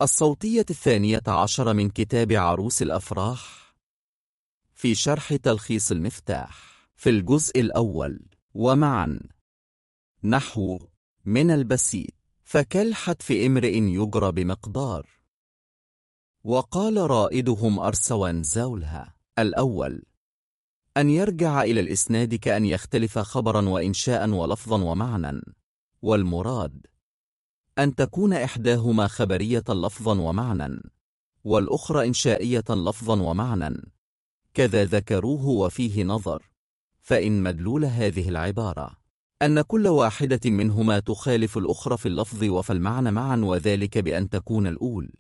الصوتية 12 من كتاب عروس الأفراح في شرح تلخيص المفتاح في الجزء الأول. ومعا نحو من البسيط فكالحتف امرئ يجرى بمقدار. وقال رائدهم أرسوان زولها الأول أن يرجع إلى الإسناد كأن يختلف خبرا وإنشاء ولفظا ومعنى، والمراد أن تكون إحداهما خبرية لفظا ومعنى والأخرى إنشائية لفظا ومعنى، كذا ذكروه وفيه نظر، فإن مدلول هذه العبارة أن كل واحدة منهما تخالف الأخرى في اللفظ وفي المعنى معا، وذلك بأن تكون الأول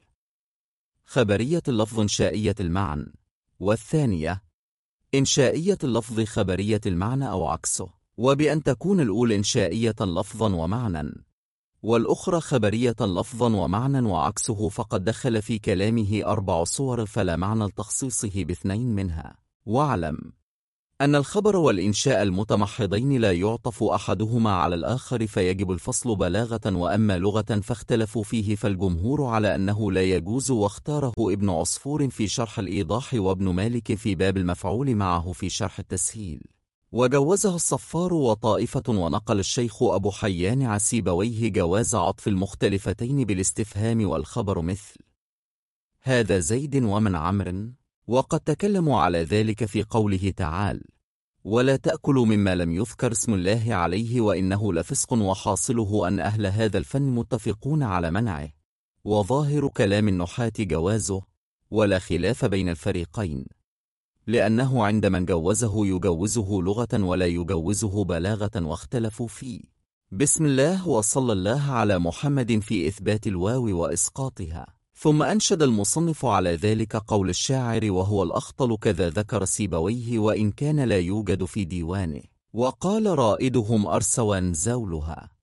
خبرية اللفظ إنشائية المعنى، والثانية إنشائية اللفظ خبرية المعنى أو عكسه، وبأن تكون الأولى إنشائية لفظا ومعنى والأخرى خبرية لفظا ومعنى وعكسه، فقد دخل في كلامه 4 صور فلا معنى لتخصيصه باثنين منها. واعلم أن الخبر والإنشاء المتمحضين لا يعطف أحدهما على الآخر فيجب الفصل بلاغة، وأما لغة فاختلفوا فيه فالجمهور على أنه لا يجوز، واختاره ابن عصفور في شرح الإيضاح وابن مالك في باب المفعول معه في شرح التسهيل، وجوزه الصفار وطائفة، ونقل الشيخ أبو حيان عسيبويه جواز عطف المختلفتين بالاستفهام والخبر مثل هذا زيد ومن عمرو، وقد تكلموا على ذلك في قوله تعالى ولا تأكلوا مما لم يذكر اسم الله عليه وإنه لفسق، وحاصله أن أهل هذا الفن متفقون على منعه، وظاهر كلام النحاة جوازه ولا خلاف بين الفريقين، لأنه عند من جوزه يجوزه لغة ولا يجوزه بلاغة، واختلفوا فيه بسم الله وصلى الله على محمد في إثبات الواو وإسقاطها. ثم أنشد المصنف على ذلك قول الشاعر وهو الأخطل، كذا ذكر سيبويه وإن كان لا يوجد في ديوانه. وقال رائدهم أرسوان زولها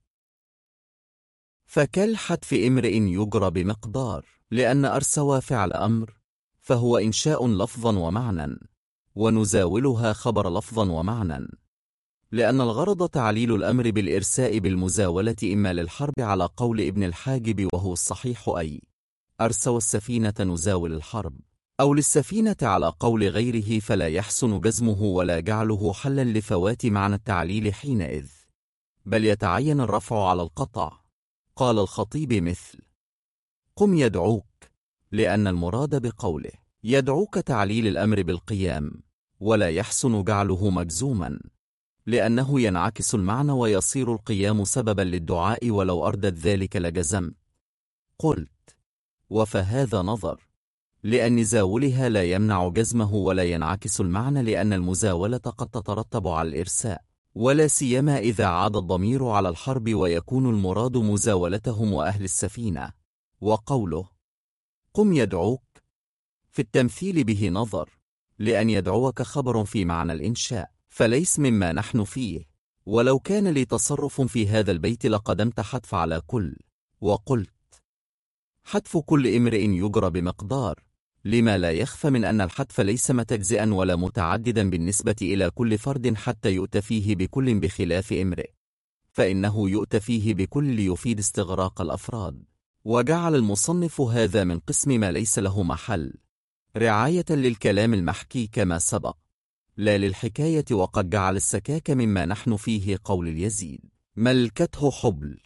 فكالحتف امرئ يجرى بمقدار، لأن أرسوى فعل أمر فهو إنشاء لفظا ومعنى، ونزاولها خبر لفظا ومعنى، لأن الغرض تعليل الأمر بالإرساء بالمزاولة إما للحرب على قول ابن الحاجب وهو الصحيح أي أرسوى السفينة نزاول الحرب، أو للسفينة على قول غيره فلا يحسن جزمه ولا جعله حلا لفوات معنى التعليل حينئذ، بل يتعين الرفع على القطع. قال الخطيب مثل قم يدعوك، لأن المراد بقوله يدعوك تعليل الأمر بالقيام، ولا يحسن جعله مجزوما لأنه ينعكس المعنى ويصير القيام سببا للدعاء، ولو أردت ذلك لجزمت. قلت وفهذا نظر، لأن زاولها لا يمنع جزمه ولا ينعكس المعنى، لأن المزاولة قد تترتب على الإرساء، ولا سيما إذا عاد الضمير على الحرب ويكون المراد مزاولتهم وأهل السفينة. وقوله قم يدعوك في التمثيل به نظر، لأن يدعوك خبر في معنى الإنشاء فليس مما نحن فيه، ولو كان لي تصرف في هذا البيت لقدمت حتف على كل، وقلت حتف كل امرئ يجرى بمقدار، لما لا يخفى من أن الحتف ليس متجزئا ولا متعددا بالنسبة إلى كل فرد حتى يؤتى فيه بكل، بخلاف امرئ فإنه يؤتى فيه بكل ليفيد استغراق الأفراد. وجعل المصنف هذا من قسم ما ليس له محل رعاية للكلام المحكي كما سبق، لا للحكاية، وقد جعل السكاك مما نحن فيه قول اليزيد ملكته حبل،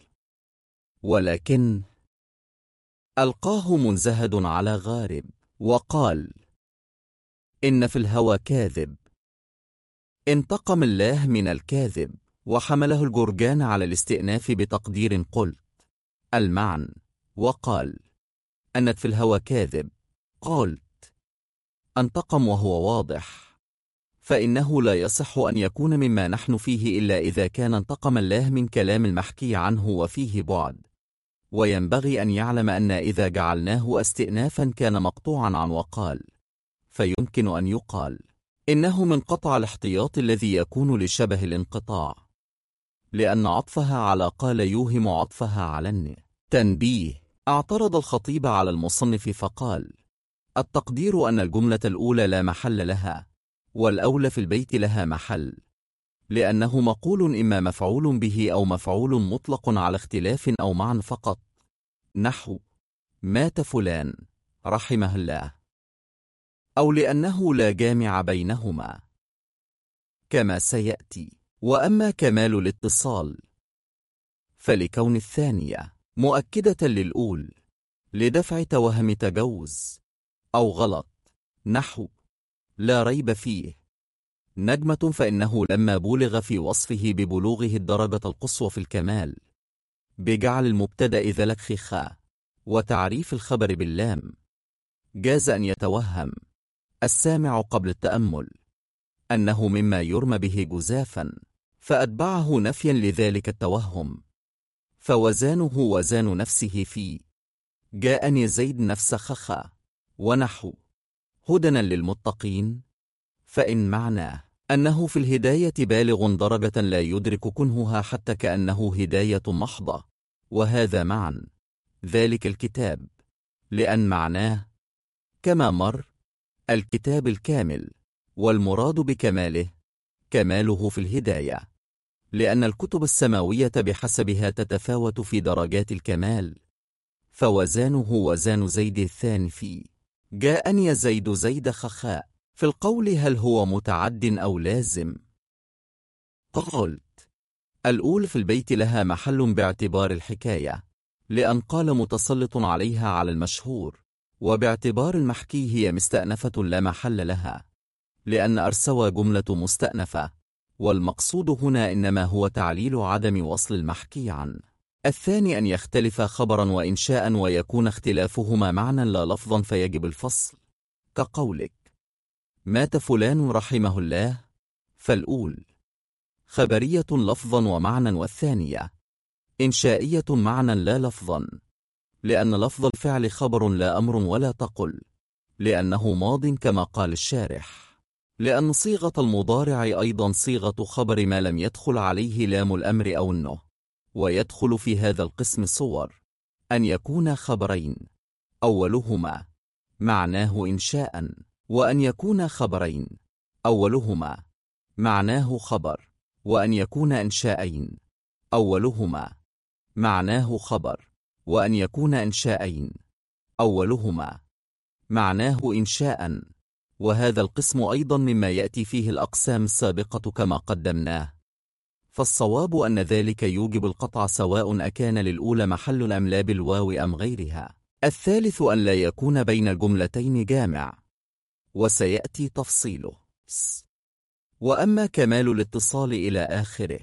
ولكن ألقاه منزهد على غارب. وقال إن في الهوى كاذب، انتقم الله من الكاذب، وحمله الجرجان على الاستئناف بتقدير قلت المعنى. وقال أنت في الهوى كاذب، قلت انتقم وهو واضح، فإنه لا يصح أن يكون مما نحن فيه إلا إذا كان انتقم الله من كلام المحكي عنه وفيه بعد، وينبغي أن يعلم أن إذا جعلناه استئنافا كان مقطوعا عن وقال، فيمكن أن يقال إنه من قطع الاحتياط الذي يكون لشبه الانقطاع، لأن عطفها على قال يوهم عطفها على الن. تنبيه: اعترض الخطيب على المصنف فقال التقدير أن الجملة الأولى لا محل لها، والأولى في البيت لها محل، لأنه مقول إما مفعول به أو مفعول مطلق على اختلاف أو معنى فقط، نحو مات فلان رحمه الله، أو لأنه لا جامع بينهما كما سيأتي. وأما كمال الاتصال فلكون الثانية مؤكدة للأول لدفع توهم تجوز أو غلط، نحو لا ريب فيه نجمة، فإنه لما بولغ في وصفه ببلوغه الدرجة القصوى في الكمال بجعل المبتدأ ذلك خاء وتعريف الخبر باللام، جاز أن يتوهم السامع قبل التأمل أنه مما يرمى به جزافا، فأتبعه نفيا لذلك التوهم، فوزانه وزان نفسه فيه جاءني زيد نفس خخا، ونحو هدنا للمتقين، فإن معناه أنه في الهداية بالغ درجة لا يدرك كنهها حتى كأنه هداية محضة، وهذا معا ذلك الكتاب، لأن معناه كما مر الكتاب الكامل، والمراد بكماله كماله في الهداية، لأن الكتب السماوية بحسبها تتفاوت في درجات الكمال، فوزانه وزان زيد الثاني في جاءني زيد زيد خخاء. في القول هل هو متعد أو لازم؟ قلت الأول في البيت لها محل باعتبار الحكاية، لأن قال متسلط عليها على المشهور، وباعتبار المحكي هي مستأنفة لا محل لها، لأن أرسوى جملة مستأنفة، والمقصود هنا إنما هو تعليل عدم وصل المحكي عنه. الثاني أن يختلف خبرا وإنشاء ويكون اختلافهما معنى لا لفظا فيجب الفصل، كقولك مات فلان رحمه الله، فالأول خبرية لفظا ومعنى، والثانية إنشائية معنى لا لفظا، لأن لفظ الفعل خبر لا أمر، ولا تقل لأنه ماض كما قال الشارح، لأن صيغة المضارع أيضا صيغة خبر ما لم يدخل عليه لام الأمر أو النه، ويدخل في هذا القسم صور أن يكون خبرين أولهما معناه إنشاء، وأن يكون خبرين أولهما معناه خبر، وأن يكون إنشاءين أولهما معناه خبر، وأن يكون إنشاءين أولهما معناه إنشاء. وهذا القسم أيضا مما يأتي فيه الأقسام السابقة كما قدمناه، فالصواب أن ذلك يوجب القطع سواء أكان للأولى محل أم لا بالواو أم غيرها. الثالث أن لا يكون بين الجملتين جامع، وسيأتي تفصيله. وأما كمال الاتصال إلى آخره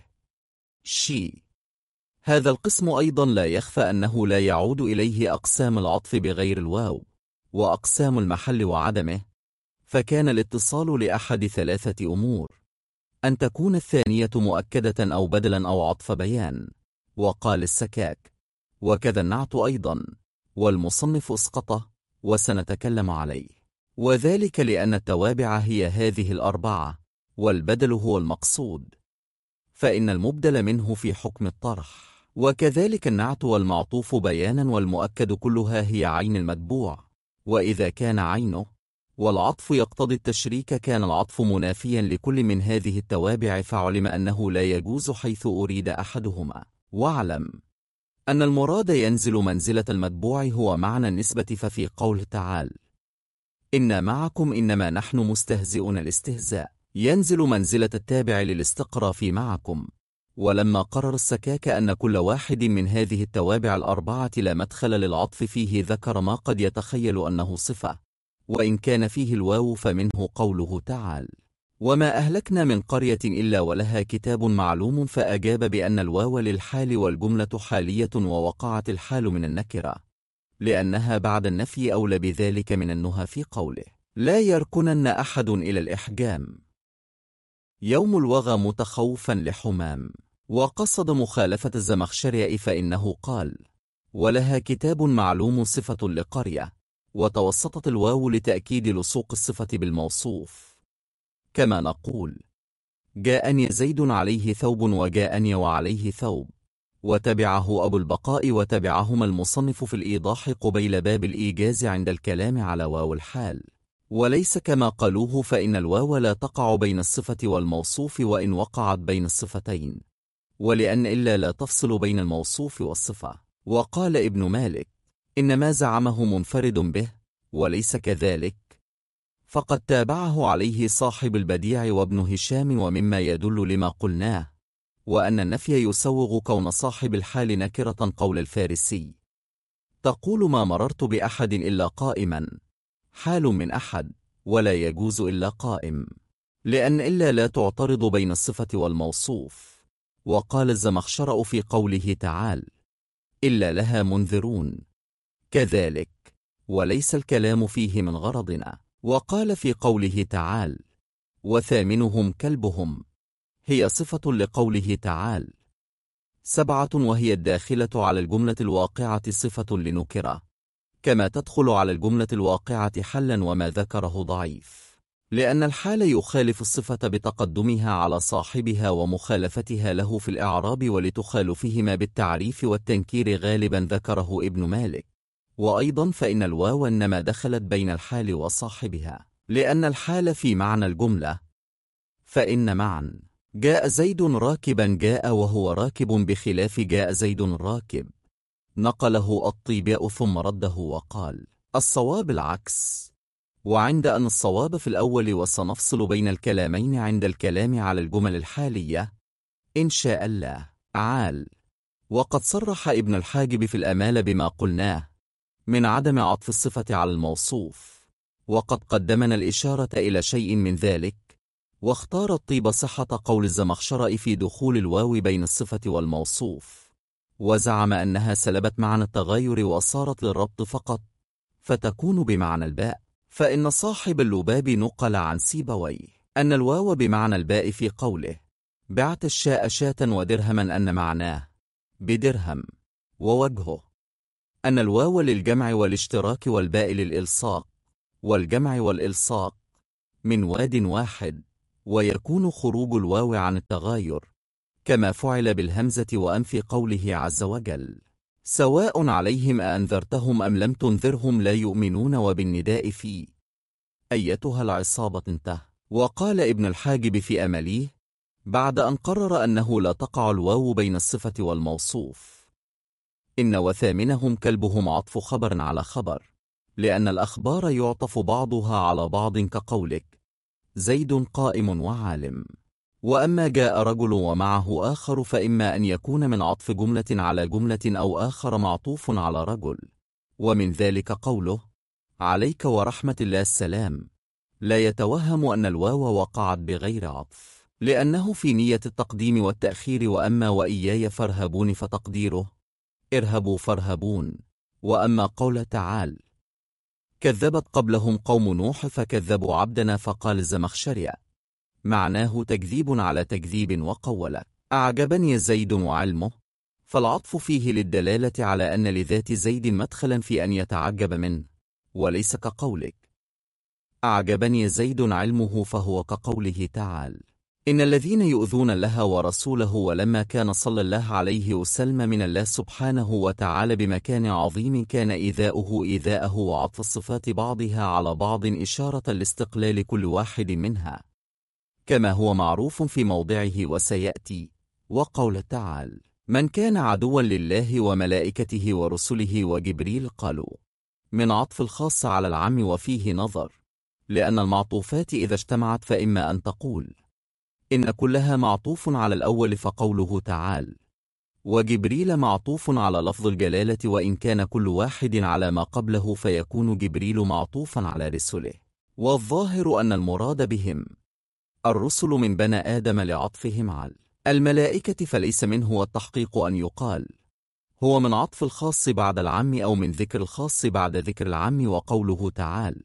هذا القسم أيضا لا يخفى أنه لا يعود إليه أقسام العطف بغير الواو وأقسام المحل وعدمه، فكان الاتصال لأحد ثلاثة أمور: أن تكون الثانية مؤكدة أو بدلا أو عطف بيان، وقال السكاك وكذا النعت أيضا، والمصنف اسقطه وسنتكلم عليه، وذلك لأن التوابع هي هذه الأربعة، والبدل هو المقصود، فإن المبدل منه في حكم الطرح، وكذلك النعت والمعطوف بيانا، والمؤكد كلها هي عين المتبوع، وإذا كان عينه والعطف يقتضي التشريك كان العطف منافيا لكل من هذه التوابع، فعلم أنه لا يجوز حيث أريد أحدهما. واعلم أن المراد ينزل منزلة المتبوع هو معنى النسبة، ففي قوله تعالى إنا معكم إنما نحن مستهزئون الاستهزاء ينزل منزلة التابع للاستقراء في معكم. ولما قرر السكاك أن كل واحد من هذه التوابع الأربعة لا مدخل للعطف فيه، ذكر ما قد يتخيل أنه صفة، وإن كان فيه الواو، فمنه قوله تعالى وما أهلكنا من قرية إلا ولها كتاب معلوم، فأجاب بأن الواو للحال والجملة حالية، ووقعت الحال من النكرة لأنها بعد النفي أولى بذلك من النهى في قوله لا يركنن أحد إلى الإحجام يوم الوغى متخوفا لحمام. وقصد مخالفة الزمخشري، فإنه قال ولها كتاب معلوم صفة لقرية، وتوسطت الواو لتأكيد لصوق الصفة بالموصوف، كما نقول جاءني زيد عليه ثوب، وجاءني وعليه ثوب، وتبعه أبو البقاء، وتبعهما المصنف في الإيضاح قبيل باب الإيجاز عند الكلام على واو الحال، وليس كما قالوه، فإن الواو لا تقع بين الصفة والموصوف، وإن وقعت بين الصفتين، ولأن إلا لا تفصل بين الموصوف والصفة. وقال ابن مالك إنما زعمه منفرد به وليس كذلك، فقد تابعه عليه صاحب البديع وابن هشام، ومما يدل لما قلناه وأن النفي يسوغ كون صاحب الحال نكرة. قول الفارسي: تقول ما مررت بأحد إلا قائما، حال من أحد ولا يجوز إلا قائم، لأن إلا لا تعترض بين الصفة والموصوف. وقال الزمخشري في قوله تعالى: إلا لها منذرون، كذلك وليس الكلام فيه من غرضنا. وقال في قوله تعالى: وثامنهم كلبهم، هي صفة لقوله تعالى: 7، وهي الداخلة على الجملة الواقعة صفة لنكرة، كما تدخل على الجملة الواقعة حلا، وما ذكره ضعيف، لأن الحال يخالف الصفة بتقدمها على صاحبها ومخالفتها له في الإعراب، ولتخالفهما بالتعريف والتنكير غالبا ذكره ابن مالك. وأيضا فإن الواو إنما دخلت بين الحال وصاحبها، لأن الحال في معنى الجملة. فإن معا جاء زيد راكبا جاء وهو راكب بخلاف جاء زيد راكب، نقله الطيباء ثم رده وقال: الصواب العكس. وعند أن الصواب في الأول، وسنفصل بين الكلامين عند الكلام على الجمل الحالية إن شاء الله عال. وقد صرح ابن الحاجب في الأمال بما قلناه من عدم عطف الصفة على الموصوف، وقد قدمنا الإشارة إلى شيء من ذلك، واختار الطيب صحة قول الزمخشري في دخول الواو بين الصفة والموصوف، وزعم أنها سلبت معنى التغاير وصارت للربط فقط، فتكون بمعنى الباء. فإن صاحب اللباب نقل عن سيبويه أن الواو بمعنى الباء في قوله: بعت الشاء شاة ودرهما، أن معناه بدرهم. ووجهه أن الواو للجمع والاشتراك، والباء للإلصاق، والجمع والإلصاق من واد واحد، ويكون خروج الواو عن التغاير كما فعل بالهمزة وأن في قوله عز وجل: سواء عليهم أأنذرتهم أم لم تنذرهم لا يؤمنون، وبالنداء في أيتها العصابة انتهى. وقال ابن الحاجب في أمليه بعد أن قرر أنه لا تقع الواو بين الصفة والموصوف: إن وثامنهم كلبهم عطف خبر على خبر، لأن الأخبار يعطف بعضها على بعض، كقولك: زيد قائم وعالم. وأما جاء رجل ومعه آخر، فإما أن يكون من عطف جملة على جملة، أو آخر معطوف على رجل، ومن ذلك قوله: عليك ورحمة الله السلام، لا يتوهم أن الواو وقعت بغير عطف، لأنه في نية التقديم والتأخير. وأما وإياي فارهبون، فتقديره ارهبوا فارهبون. وأما قول تعالى: كذبت قبلهم قوم نوح فكذبوا عبدنا، فقال الزمخشري: معناه تكذيب على تكذيب. وقولك: أعجبني زيد وعلمه، فالعطف فيه للدلالة على أن لذات زيد مدخلا في أن يتعجب منه، وليس كقولك: أعجبني زيد علمه، فهو كقوله تعالى: إن الذين يؤذون الله ورسوله. ولما كان صلى الله عليه وسلم من الله سبحانه وتعالى بمكان عظيم، كان إيذاؤه وعطف الصفات بعضها على بعض إشارة لاستقلال كل واحد منها، كما هو معروف في موضعه وسيأتي. وقول تعالى: من كان عدوا لله وملائكته ورسله وجبريل، قالوا من عطف الخاص على العام، وفيه نظر، لأن المعطوفات إذا اجتمعت فإما أن تقول إن كلها معطوف على الأول، فقوله تعالى: وجبريل معطوف على لفظ الجلالة، وإن كان كل واحد على ما قبله فيكون جبريل معطوفا على رسله. والظاهر أن المراد بهم الرسل من بني آدم لعطفهم على الملائكة، فليس منه والتحقيق أن يقال هو من عطف الخاص بعد العام، أو من ذكر الخاص بعد ذكر العام. وقوله تعالى: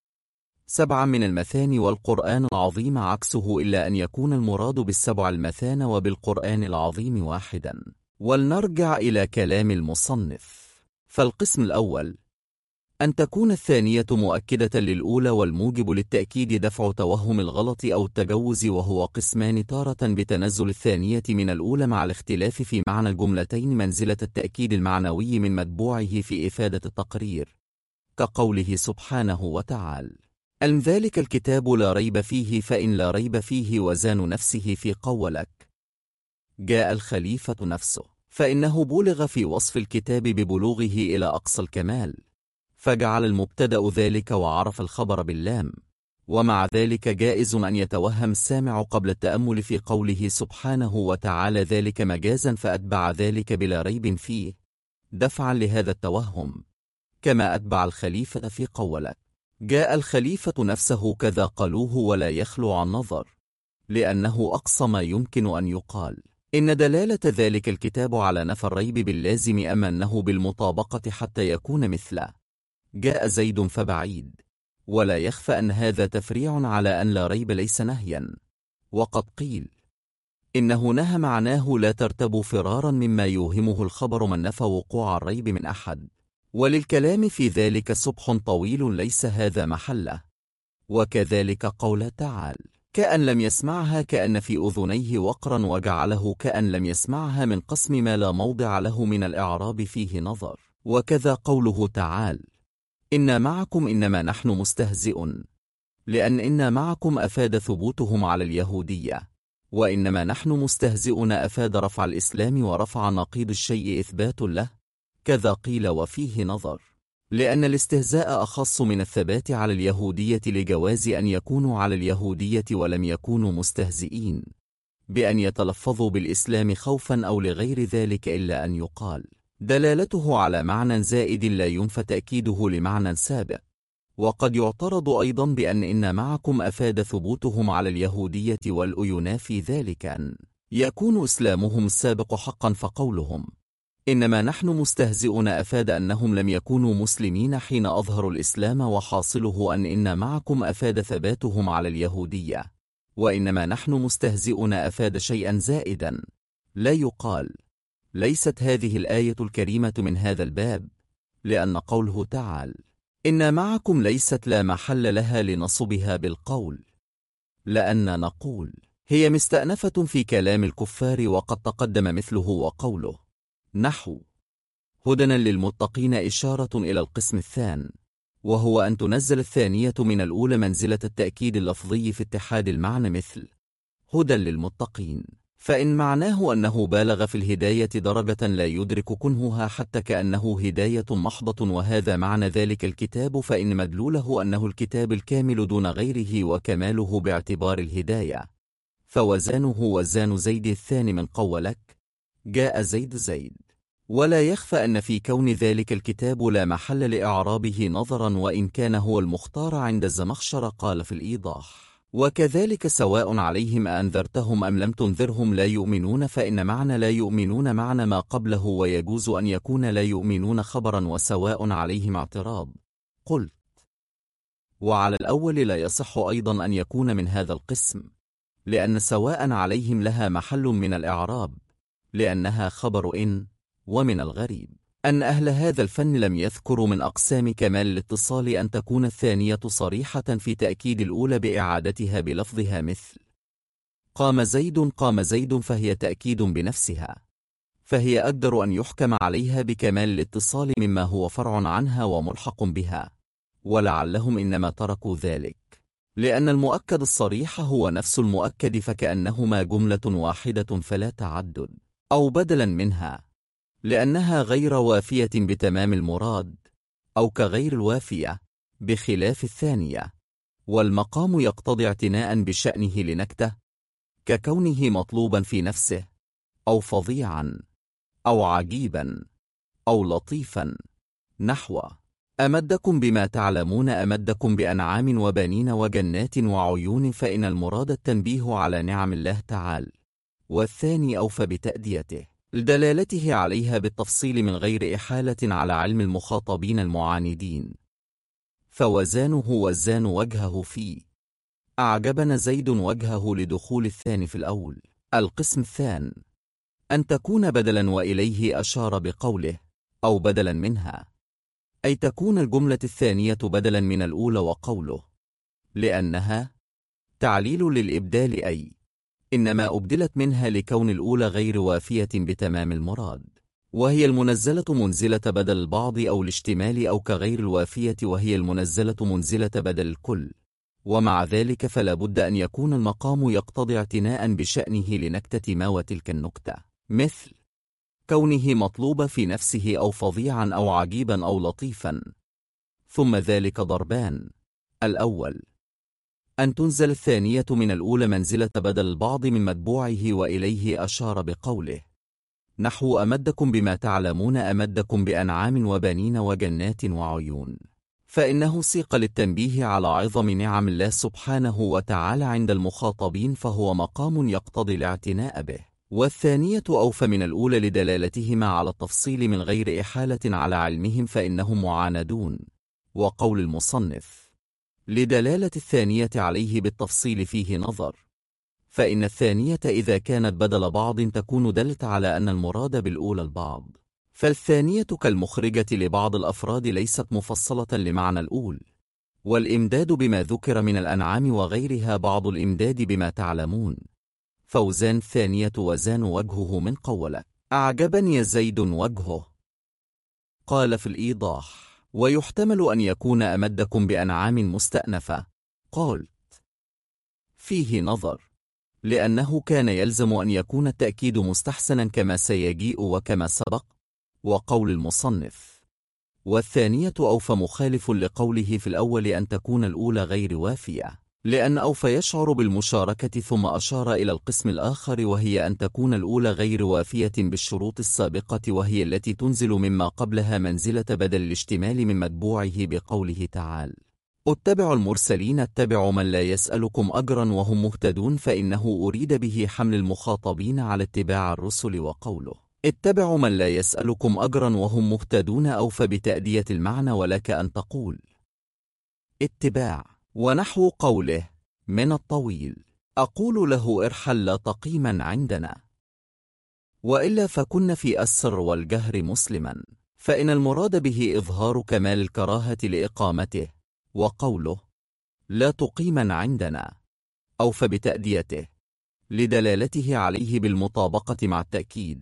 7 من المثاني والقرآن العظيم عكسه، إلا أن يكون المراد بالسبع المثانى وبالقرآن العظيم واحدا. ولنرجع إلى كلام المصنف. فالقسم الأول أن تكون الثانية مؤكدة للأولى، والموجب للتأكيد دفع توهم الغلط أو التجوز، وهو قسمان: تارة بتنزل الثانية من الأولى مع الاختلاف في معنى الجملتين منزلة التأكيد المعنوي من متبوعه في إفادة التقرير، كقوله سبحانه وتعالى: أن ذلك الكتاب لا ريب فيه، فإن لا ريب فيه وزان نفسه في قولك جاء الخليفة نفسه، فإنه بولغ في وصف الكتاب ببلوغه إلى أقصى الكمال، فجعل المبتدأ ذلك وعرف الخبر باللام. ومع ذلك جائز أن يتوهم السامع قبل التأمل في قوله سبحانه وتعالى ذلك مجازا فأتبع ذلك بلا ريب فيه دفعا لهذا التوهم، كما أتبع الخليفة في قولك جاء الخليفة نفسه كذا قالوه ولا يخلو عن نظر، لأنه أقصى ما يمكن أن يقال إن دلالة ذلك الكتاب على نفى الريب باللازم أم أنه بالمطابقة حتى يكون مثله جاء زيد فبعيد، ولا يخفى أن هذا تفريع على أن لا ريب ليس نهيا. وقد قيل إنه نهى معناه لا ترتبوا فرارا مما يوهمه الخبر من نفى وقوع الريب من أحد، وللكلام في ذلك سبح طويل ليس هذا محله. وكذلك قول تعالى كأن لم يسمعها كأن في أذنيه وقرا، وجعله كأن لم يسمعها من قسم ما لا موضع له من الإعراب فيه نظر. وكذا قوله تعالى إنا معكم إنما نحن مستهزئون، لأن إنا معكم أفاد ثبوتهم على اليهودية، وإنما نحن مستهزئون أفاد رفع الإسلام ورفع نقيض الشيء إثبات له. كذا قيل وفيه نظر، لأن الاستهزاء أخص من الثبات على اليهودية لجواز أن يكونوا على اليهودية ولم يكونوا مستهزئين بأن يتلفظوا بالإسلام خوفا أو لغير ذلك، إلا أن يقال دلالته على معنى زائد لا ينفى تأكيده لمعنى سابق. وقد يعترض أيضا بأن إن معكم أفاد ثبوتهم على اليهودية، والينافي ذلك أن يكون إسلامهم السابق حقا، فقولهم إنما نحن مستهزئون أفاد أنهم لم يكونوا مسلمين حين أظهروا الإسلام، وحاصله أن إن معكم أفاد ثباتهم على اليهودية، وإنما نحن مستهزئون أفاد شيئا زائدا. لا يقال ليست هذه الآية الكريمة من هذا الباب، لأن قوله تعالى إن معكم ليست لا محل لها لنصبها بالقول، لأن نقول هي مستأنفة في كلام الكفار وقد تقدم مثله. وقوله نحو هدى للمتقين إشارة إلى القسم الثاني، وهو أن تنزل الثانية من الأولى منزلة التأكيد اللفظي في اتحاد المعنى، مثل هدى للمتقين، فإن معناه أنه بالغ في الهداية درجة لا يدرك كنهها حتى كأنه هداية محضة، وهذا معنى ذلك الكتاب، فإن مدلوله أنه الكتاب الكامل دون غيره وكماله باعتبار الهداية، فوزانه وزان زيد الثاني من قولك جاء زيد زيد. ولا يخفى أن في كون ذلك الكتاب لا محل لإعرابه نظرا، وإن كان هو المختار عند الزمخشر قال في الإيضاح وكذلك سواء عليهم أنذرتهم أم لم تنذرهم لا يؤمنون، فإن معنى لا يؤمنون معنى ما قبله، ويجوز أن يكون لا يؤمنون خبرا وسواء عليهم اعتراض. قلت وعلى الأول لا يصح أيضا أن يكون من هذا القسم، لأن سواء عليهم لها محل من الإعراب، لأنها خبر إن. ومن الغريب أن أهل هذا الفن لم يذكروا من أقسام كمال الاتصال أن تكون الثانية صريحة في تأكيد الأولى بإعادتها بلفظها، مثل قام زيد قام زيد، فهي تأكيد بنفسها، فهي أقدر أن يحكم عليها بكمال الاتصال مما هو فرع عنها وملحق بها. ولعلهم إنما تركوا ذلك لأن المؤكد الصريح هو نفس المؤكد، فكأنهما جملة واحدة فلا تعدد، أو بدلا منها، لأنها غير وافية بتمام المراد، أو كغير الوافية بخلاف الثانية. والمقام يقتضي اعتناء بشأنه لنكته، ككونه مطلوبا في نفسه، أو فظيعا، أو عجيبا، أو لطيفا، نحو أمدكم بما تعلمون أمدكم بأنعام وبنين وجنات وعيون، فإن المراد التنبيه على نعم الله تعالى، والثاني أوفى بتأديته لدلالته عليها بالتفصيل من غير إحالة على علم المخاطبين المعاندين. فوزانه وزان وجهه فيه أعجبنا زيد وجهه لدخول الثاني في الأول. القسم الثاني أن تكون بدلا وإليه أشار بقوله أو بدلا منها، أي تكون الجملة الثانية بدلا من الأولى، وقوله لأنها تعليل للإبدال، أي إنما أبدلت منها لكون الأولى غير وافية بتمام المراد، وهي المنزلة منزلة بدل البعض أو الاشتمال، أو كغير الوافية وهي المنزلة منزلة بدل الكل. ومع ذلك فلا بد أن يكون المقام يقتضي اعتناء بشأنه لنكتة ما وتلك النكتة، مثل كونه مطلوب في نفسه أو فظيعا أو عجيبا أو لطيفا. ثم ذلك ضربان: الأول أن تنزل الثانية من الأولى منزلة بدل البعض من متبوعه، وإليه أشار بقوله: نحو أمدكم بما تعلمون أمدكم بأنعام وبنين وجنات وعيون، فإنه سيق للتنبيه على عظم نعم الله سبحانه وتعالى عند المخاطبين، فهو مقام يقتضي الاعتناء به. والثانية أوفى من الأولى لدلالتهما على التفصيل من غير إحالة على علمهم، فإنهم معاندون. وقول المصنف: لدلالة الثانية عليه بالتفصيل فيه نظر، فإن الثانية إذا كانت بدل بعض تكون دلت على أن المراد بالأولى البعض، فالثانية كالمخرجة لبعض الأفراد ليست مفصلة لمعنى الأول. والإمداد بما ذكر من الأنعام وغيرها بعض الإمداد بما تعلمون. فوزان الثانية وزان وجهه من قولة: أعجبني زيد وجهه. قال في الإيضاح: ويحتمل أن يكون أمدكم بأنعام مستأنفة. قالت: فيه نظر، لأنه كان يلزم أن يكون التأكيد مستحسنا كما سيجيء وكما سبق. وقول المصنف: والثانية أوفى مخالف لقوله في الأول أن تكون الأولى غير وافية، لأن أوفى يشعر بالمشاركة، ثم أشار إلى القسم الآخر وهي أن تكون الأولى غير وافية بالشروط السابقة، وهي التي تنزل مما قبلها منزلة بدل الاشتمال من متبوعه بقوله تعالى: اتبعوا المرسلين اتبعوا من لا يسألكم أجرا وهم مهتدون، فإنه أريد به حمل المخاطبين على اتباع الرسل. وقوله اتبعوا من لا يسألكم أجرا وهم مهتدون أوفى بتأدية المعنى، ولك أن تقول اتباع. ونحو قوله من الطويل: أقول له ارحل لا تقيما عندنا، وإلا فكن في السر والجهر مسلما، فإن المراد به إظهار كمال الكراهة لإقامته. وقوله لا تقيما عندنا أوفى بتأديته لدلالته عليه بالمطابقة مع التأكيد.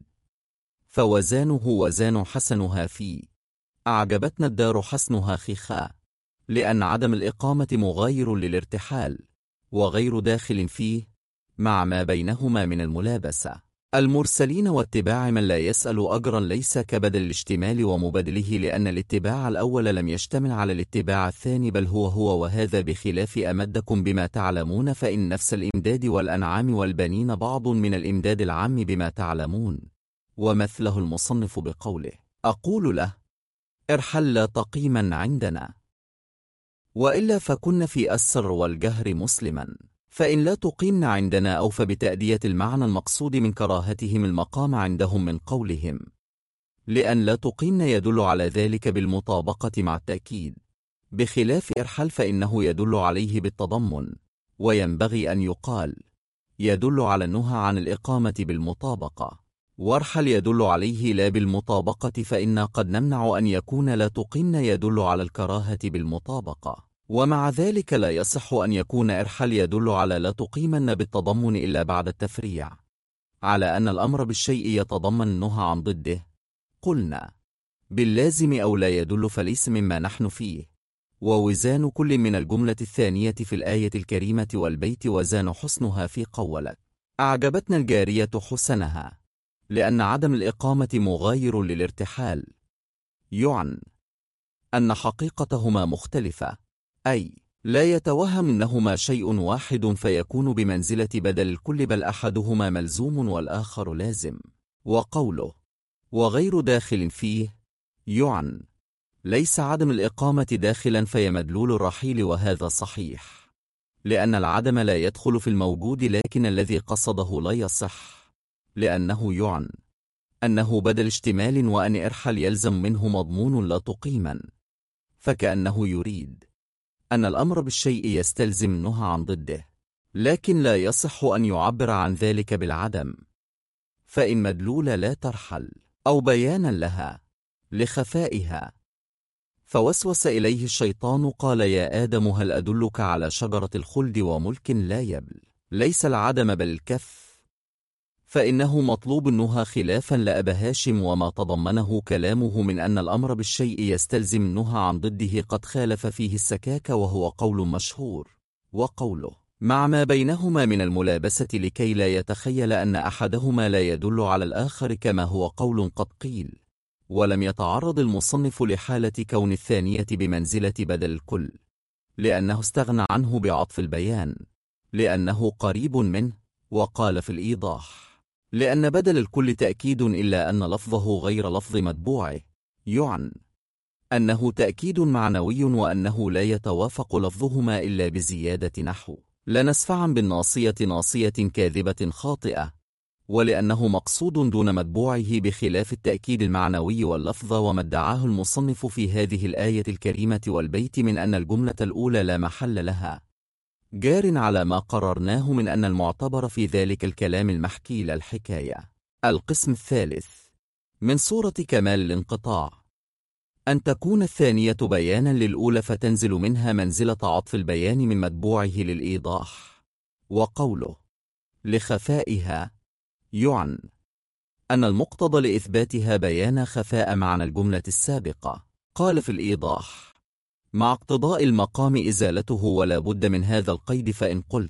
فوزانه وزان حسنها في أعجبتنا الدار حسنها خيخاء، لأن عدم الإقامة مغاير للارتحال، وغير داخل فيه مع ما بينهما من الملابسة. المرسلين واتباع من لا يسأل أجرا ليس كبدل الاشتمال ومبدله، لأن الاتباع الأول لم يشتمل على الاتباع الثاني، بل هو وهذا بخلاف أمدكم بما تعلمون، فإن نفس الإمداد والأنعام والبنين بعض من الإمداد العام بما تعلمون. ومثله المصنف بقوله: أقول له ارحل لا تقيما عندنا، وإلا فكن في السر والجهر مسلما، فإن لا تقيمن عندنا أوفى بتأدية المعنى المقصود من كراهتهم المقام عندهم من قولهم لأن لا تقيمن يدل على ذلك بالمطابقة مع التأكيد، بخلاف ارحل فإنه يدل عليه بالتضمن، وينبغي أن يقال يدل على النهى عن الإقامة بالمطابقة، وارحل يدل عليه لا بالمطابقة، فإنا قد نمنع أن يكون لا تقيمن يدل على الكراهة بالمطابقة. ومع ذلك لا يصح أن يكون ارحل يدل على لا تقيمن بالتضمن إلا بعد التفريع، على أن الأمر بالشيء يتضمن النهى عن ضده. قلنا باللازم أو لا يدل فليس مما نحن فيه. ووزان كل من الجملة الثانية في الآية الكريمة والبيت وزان حسنها في قولة: أعجبتنا الجارية حسنها، لأن عدم الإقامة مغاير للارتحال، يعن أن حقيقتهما مختلفة، أي لا يتوهم أنهما شيء واحد فيكون بمنزلة بدل الكل، بل أحدهما ملزوم والآخر لازم. وقوله وغير داخل فيه يعن ليس عدم الإقامة داخلا في مدلول الرحيل، وهذا صحيح، لأن العدم لا يدخل في الموجود، لكن الذي قصده لا يصح، لأنه يعن أنه بدل اشتمال، وأن ارحل يلزم منه مضمون لا تقيما، فكأنه يريد أن الأمر بالشيء يستلزم النهى عن ضده، لكن لا يصح أن يعبر عن ذلك بالعدم، فإن مدلول لا ترحل أو بيانا لها لخفائها. فوسوس إليه الشيطان قال: يا آدم هل أدلك على شجرة الخلد وملك لا يبل؟ ليس العدم بل الكف، فإنه مطلوب النهى خلافا لأبا هاشم، وما تضمنه كلامه من أن الأمر بالشيء يستلزم النهى عن ضده قد خالف فيه السكاك، وهو قول مشهور. وقوله مع ما بينهما من الملابسة لكي لا يتخيل أن أحدهما لا يدل على الآخر كما هو قول قد قيل. ولم يتعرض المصنف لحالة كون الثانية بمنزلة بدل الكل، لأنه استغنى عنه بعطف البيان، لأنه قريب منه. وقال في الإيضاح: لأن بدل الكل تأكيد إلا أن لفظه غير لفظ متبوعه، يعني أنه تأكيد معنوي، وأنه لا يتوافق لفظهما إلا بزيادة نحو لنسفعا بالناصية ناصية كاذبة خاطئة، ولأنه مقصود دون متبوعه بخلاف التأكيد المعنوي واللفظ. وما ادعاه المصنف في هذه الآية الكريمة والبيت من أن الجملة الأولى لا محل لها جار على ما قررناه من أن المعتبر في ذلك الكلام المحكي لا الحكاية. القسم الثالث من صورة كمال الانقطاع أن تكون الثانية بيانا للأولى فتنزل منها منزلة عطف البيان من متبوعه للإيضاح. وقوله لخفائها يعني أن المقتضى لإثباتها بيان خفاء معنى الجملة السابقة. قال في الإيضاح: مع اقتضاء المقام إزالته، ولا بد من هذا القيد. فإن قلت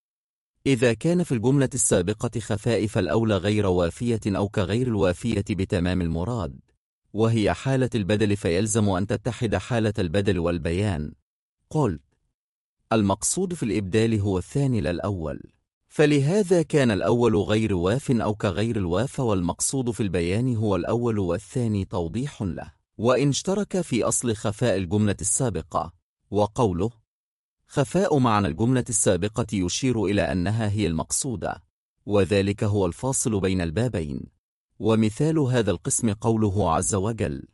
إذا كان في الجملة السابقة خفاء فالأولى غير وافية أو كغير الوافية بتمام المراد، وهي حالة البدل، فيلزم أن تتحد حالة البدل والبيان. قلت المقصود في الإبدال هو الثاني لا الأول، فلهذا كان الأول غير واف أو كغير الواف، والمقصود في البيان هو الأول والثاني توضيح له، وإن اشترك في أصل خفاء الجملة السابقة. وقوله خفاء معنى الجملة السابقة يشير إلى أنها هي المقصودة، وذلك هو الفاصل بين البابين. ومثال هذا القسم قوله عز وجل: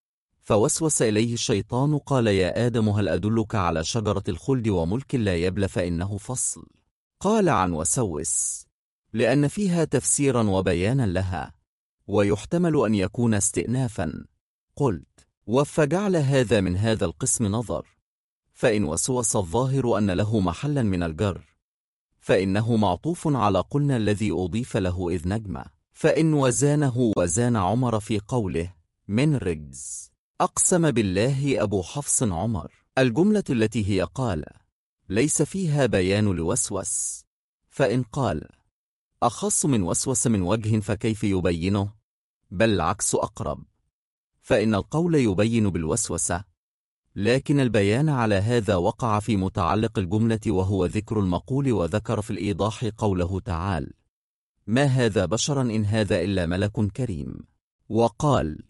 فوسوس إليه الشيطان قال يا آدم هل أدلك على شجرة الخلد وملك لا يبلى، فإنه فصل. قال عن وسوس لأن فيها تفسيرا وبيانا لها، ويحتمل أن يكون استئنافا. قلت فجعل هذا من هذا القسم نظر، فإن وسوس الظاهر أن له محلا من الجر، فإنه معطوف على قلنا الذي أضيف له إذ نجمة. فإن وزانه وزان عمر في قوله من رجز أقسم بالله أبو حفص عمر، الجملة التي هي قال ليس فيها بيان لوسوس. فإن قال أخص من وسوس من وجه فكيف يبينه؟ بل العكس أقرب، فإن القول يبين بالوسوسة، لكن البيان على هذا وقع في متعلق الجملة وهو ذكر المقول. وذكر في الإيضاح قوله تعالى ما هذا بشرا إن هذا إلا ملك كريم. وقال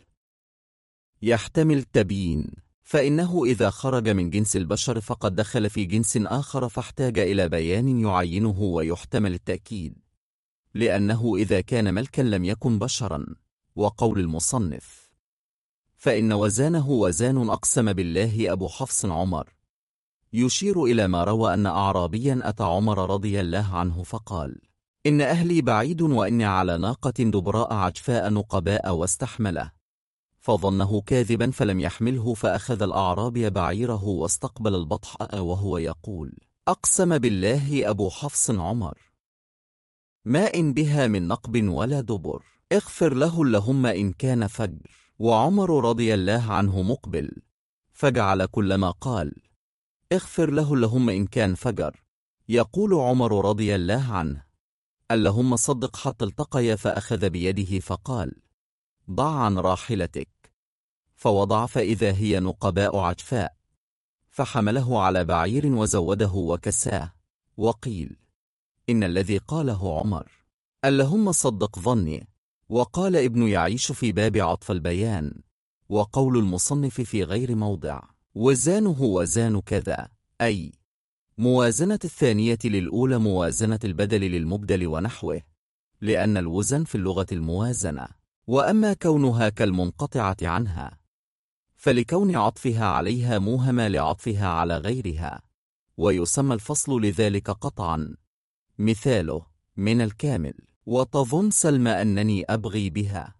يحتمل تبيين، فإنه إذا خرج من جنس البشر فقد دخل في جنس آخر، فاحتاج إلى بيان يعينه. ويحتمل التأكيد، لأنه إذا كان ملكا لم يكن بشرا. وقول المصنف فإن وزانه وزان أقسم بالله أبو حفص عمر يشير إلى ما روى أن أعرابيا أتى عمر رضي الله عنه فقال إن أهلي بعيد وإني على ناقة دبراء عجفاء نقباء، واستحمله فظنه كاذبا فلم يحمله، فأخذ الأعرابي بعيره واستقبل البطحاء وهو يقول أقسم بالله أبو حفص عمر ما إن بها من نقب ولا دبر، اغفر له اللهم إن كان فجر. وعمر رضي الله عنه مقبل، فجعل كلما قال اغفر له اللهم إن كان فجر يقول عمر رضي الله عنه اللهم صدق حتى التقيا، فأخذ بيده فقال ضع عن راحلتك، فوضع فإذا هي نقباء عجفاء، فحمله على بعير وزوده وكساه. وقيل إن الذي قاله عمر اللهم صدق ظني. وقال ابن يعيش في باب عطف البيان وقول المصنف في غير موضع وزانه وزان كذا، أي موازنة الثانية للأولى موازنة البدل للمبدل ونحوه، لأن الوزن في اللغة الموازنة. وأما كونها كالمنقطعة عنها فلكون عطفها عليها موهما لعطفها على غيرها، ويسمى الفصل لذلك قطعا. مثاله من الكامل وتظن سلمى أنني أبغي بها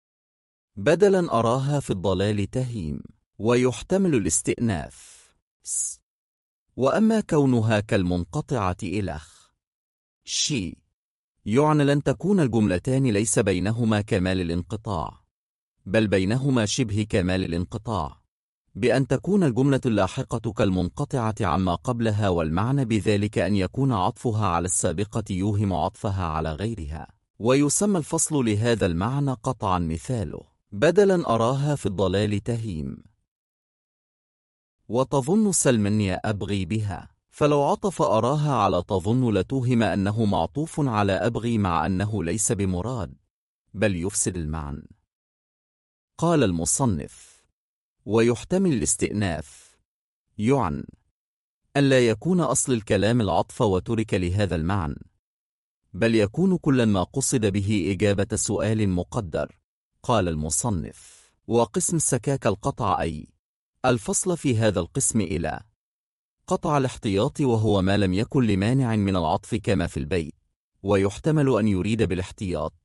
بدلا أراها في الضلال تهيم، ويحتمل الاستئناف. وأما كونها كالمنقطعة إلخ شي يعني لن تكون الجملتان ليس بينهما كمال الانقطاع، بل بينهما شبه كمال الانقطاع، بأن تكون الجملة اللاحقة كالمنقطعة عما قبلها، والمعنى بذلك أن يكون عطفها على السابقة يوهم عطفها على غيرها، ويسمى الفصل لهذا المعنى قطعا. مثاله: بدلا أراها في الضلال تهيم، وتظن سلما أبغي بها. فلو عطف أراها على تظن لتوهم أنه معطوف على أبغي، مع أنه ليس بمراد بل يفسد المعنى. قال المصنف: ويحتمل الاستئناف، يعن أن لا يكون أصل الكلام العطف وترك لهذا المعنى، بل يكون كلا ما قصد به إجابة سؤال مقدر. قال المصنف: وقسم السكاك القطع، أي الفصل في هذا القسم إلى قطع الاحتياط، وهو ما لم يكن لمانع من العطف كما في البيت. ويحتمل أن يريد بالاحتياط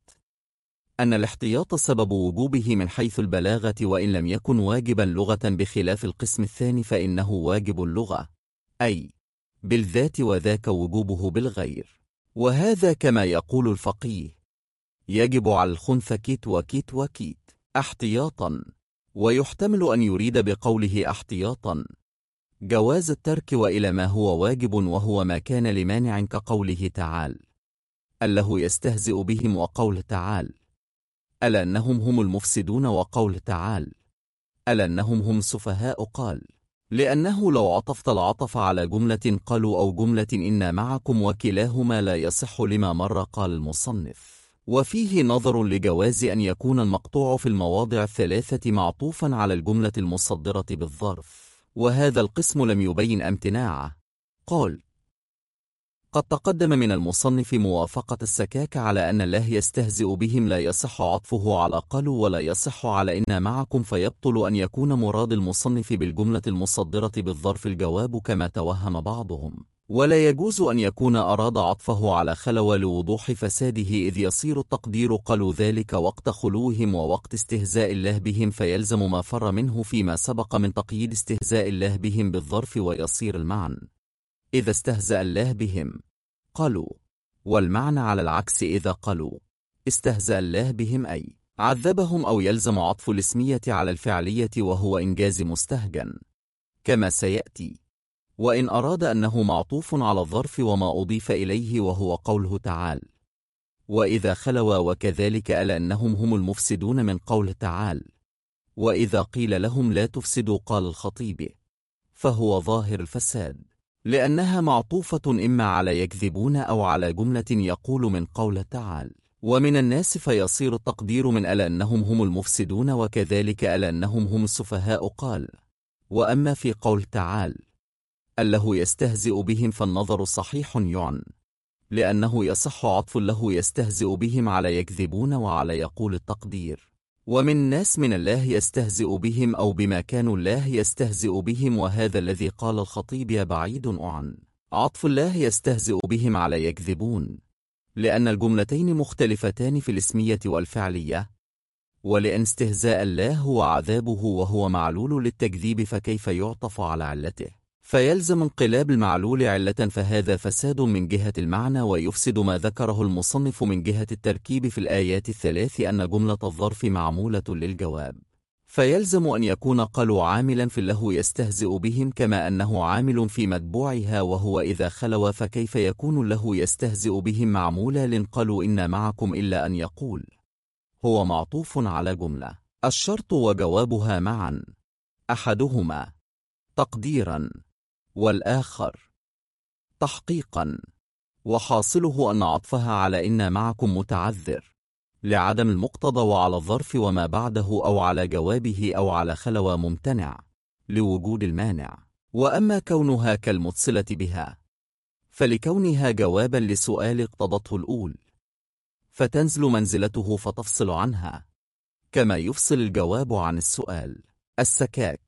أن الاحتياط سبب وجوبه من حيث البلاغة، وإن لم يكن واجبا لغة، بخلاف القسم الثاني فإنه واجب اللغة، أي بالذات، وذاك وجوبه بالغير. وهذا كما يقول الفقيه: يجب على الخنث كيت وكيت وكيت احتياطا. ويحتمل أن يريد بقوله احتياطا جواز الترك وإلى ما هو واجب، وهو ما كان لمانع، كقوله تعالى: أله يستهزئ بهم، وقول تعالى: ألا أنهم هم المفسدون، وقول تعالى: ألا أنهم هم السفهاء. قال: لأنه لو عطفت العطف على جملة قالوا أو جملة إنا معكم، وكلاهما لا يصح لما مر. قال المصنف: وفيه نظر لجواز أن يكون المقطوع في المواضع الثلاثة معطوفا على الجملة المصدرة بالظرف، وهذا القسم لم يبين امتناعه. قال: قد تقدم من المصنف موافقة السكاك على أن الله يستهزئ بهم لا يصح عطفه على قالوا، ولا يصح على إنا معكم، فيبطل أن يكون مراد المصنف بالجملة المصدرة بالظرف الجواب كما توهم بعضهم، ولا يجوز أن يكون أراد عطفه على خلو لوضوح فساده، إذ يصير التقدير قالوا ذلك وقت خلوهم ووقت استهزاء الله بهم، فيلزم ما فر منه فيما سبق من تقييد استهزاء الله بهم بالظرف، ويصير المعنى إذا استهزأ الله بهم قالوا، والمعنى على العكس إذا قالوا استهزأ الله بهم أي عذبهم، أو يلزم عطف الاسمية على الفعلية، وهو إنجاز مستهجن كما سيأتي. وإن أراد أنه معطوف على الظرف وما أضيف إليه، وهو قوله تعالى: وإذا خلوا، وكذلك ألا أنهم هم المفسدون من قوله تعالى: وإذا قيل لهم لا تفسدوا. قال الخطيب: فهو ظاهر الفساد، لأنها معطوفة إما على يكذبون أو على جملة يقول من قول تعالى: ومن الناس، فيصير التقدير من ألا أنهم هم المفسدون، وكذلك ألا أنهم هم السفهاء. قال: وأما في قول تعالى: أله يستهزئ بهم، فالنظر صحيح يعن، لأنه يصح عطف له يستهزئ بهم على يكذبون وعلى يقول التقدير: ومن الناس من الله يستهزئ بهم، أو بما كانوا الله يستهزئ بهم. وهذا الذي قال الخطيب بعيد عن عطف الله يستهزئ بهم على يكذبون، لأن الجملتين مختلفتان في الاسمية والفعلية، ولأن استهزاء الله هو عذابه وهو معلول للتكذيب، فكيف يعطف على علته؟ فيلزم انقلاب المعلول علة، فهذا فساد من جهة المعنى، ويفسد ما ذكره المصنف من جهة التركيب في الآيات الثلاث، أن جملة الظرف معمولة للجواب، فيلزم أن يكون قالوا عاملا في له يستهزئ بهم، كما أنه عامل في متبوعها وهو إذا خلوا، فكيف يكون له يستهزئ بهم معمولا لقالوا إنا معكم، إلا أن يقول هو معطوف على جملة الشرط وجوابها معا، أحدهما تقديرا والآخر تحقيقا، وحاصله أن عطفها على إنا معكم متعذر لعدم المقتضى، وعلى الظرف وما بعده أو على جوابه أو على خلوى ممتنع لوجود المانع. وأما كونها كالمتصلة بها فلكونها جوابا لسؤال اقتضته الأول، فتنزل منزلته فتفصل عنها، كما يفصل الجواب عن السؤال. السكاك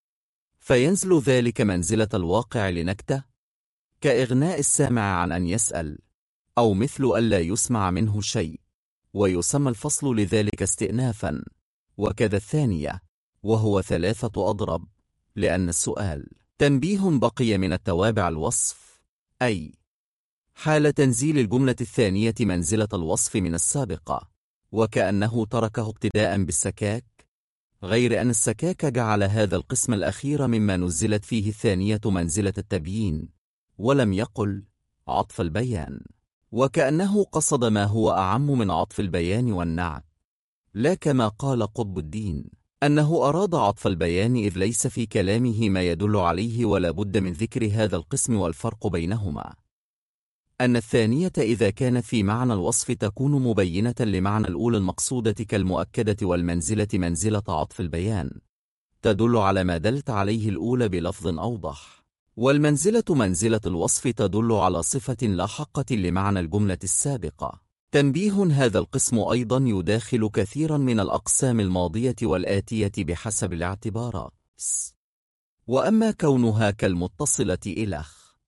فينزل ذلك منزلة الواقع لنكتة، كإغناء السامع عن أن يسأل، أو مثل ألا يسمع منه شيء، ويسمى الفصل لذلك استئنافا. وكذا الثانية، وهو 3 أضرب، لأن السؤال تنبيه بقي من التوابع الوصف، أي حال تنزيل الجملة الثانية منزلة الوصف من السابقة، وكأنه تركه ابتداء بالسكاك غير أن السكاك جعل هذا القسم الأخير مما نزلت فيه الثانية منزلة التبيين، ولم يقل عطف البيان، وكأنه قصد ما هو أعم من عطف البيان والنعت، لا كما قال قطب الدين أنه أراد عطف البيان إذ ليس في كلامه ما يدل عليه، ولا بد من ذكر هذا القسم والفرق بينهما. أن الثانية إذا كانت في معنى الوصف تكون مبينة لمعنى الأولى المقصودة كالمؤكدة، والمنزلة منزلة عطف البيان تدل على ما دلت عليه الأولى بلفظ أوضح، والمنزلة منزلة الوصف تدل على صفة لاحقة لمعنى الجملة السابقة. تنبيه: هذا القسم أيضا يداخل كثيرا من الأقسام الماضية والآتية بحسب الاعتبارات، وأما كونها كالمتصلة إلخ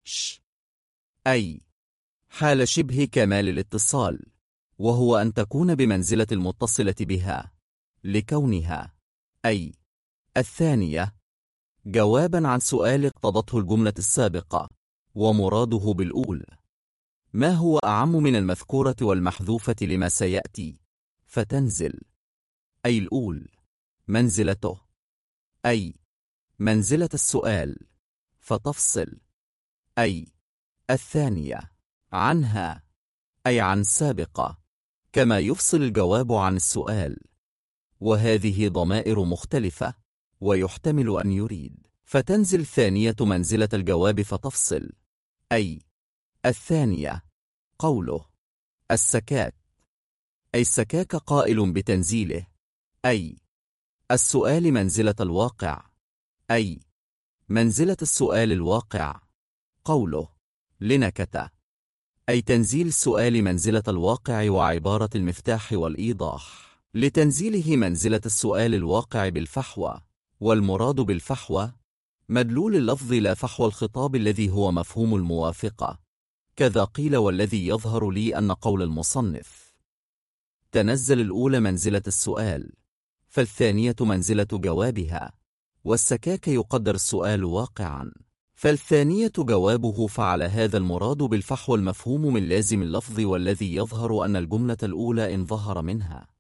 أي حال شبه كمال الاتصال، وهو أن تكون بمنزلة المتصلة بها لكونها أي الثانية جوابا عن سؤال اقتضته الجملة السابقة، ومراده بالأولى ما هو أعم من المذكورة والمحذوفة لما سيأتي، فتنزل أي الأول منزلته أي منزلة السؤال، فتفصل أي الثانية عنها أي عن سابقة، كما يفصل الجواب عن السؤال. وهذه ضمائر مختلفة، ويحتمل أن يريد فتنزل ثانية منزلة الجواب فتفصل أي الثانية. قوله السكاك أي السكاك قائل بتنزيله أي السؤال منزلة الواقع أي منزلة السؤال الواقع. قوله لنكت أي تنزيل السؤال منزلة الواقع، وعبارة المفتاح والإيضاح لتنزيله منزلة السؤال الواقع بالفحوى، والمراد بالفحوى مدلول اللفظ لا فحوى الخطاب الذي هو مفهوم الموافقة. كذا قيل: والذي يظهر لي أن قول المصنف تنزل الأولى منزلة السؤال، فالثانية منزلة جوابها، والسكاك يقدر السؤال واقعا، فالثانية جوابه، فعلى هذا المراد بالفحوى المفهوم من لازم اللفظ، والذي يظهر أن الجملة الأولى إن ظهر منها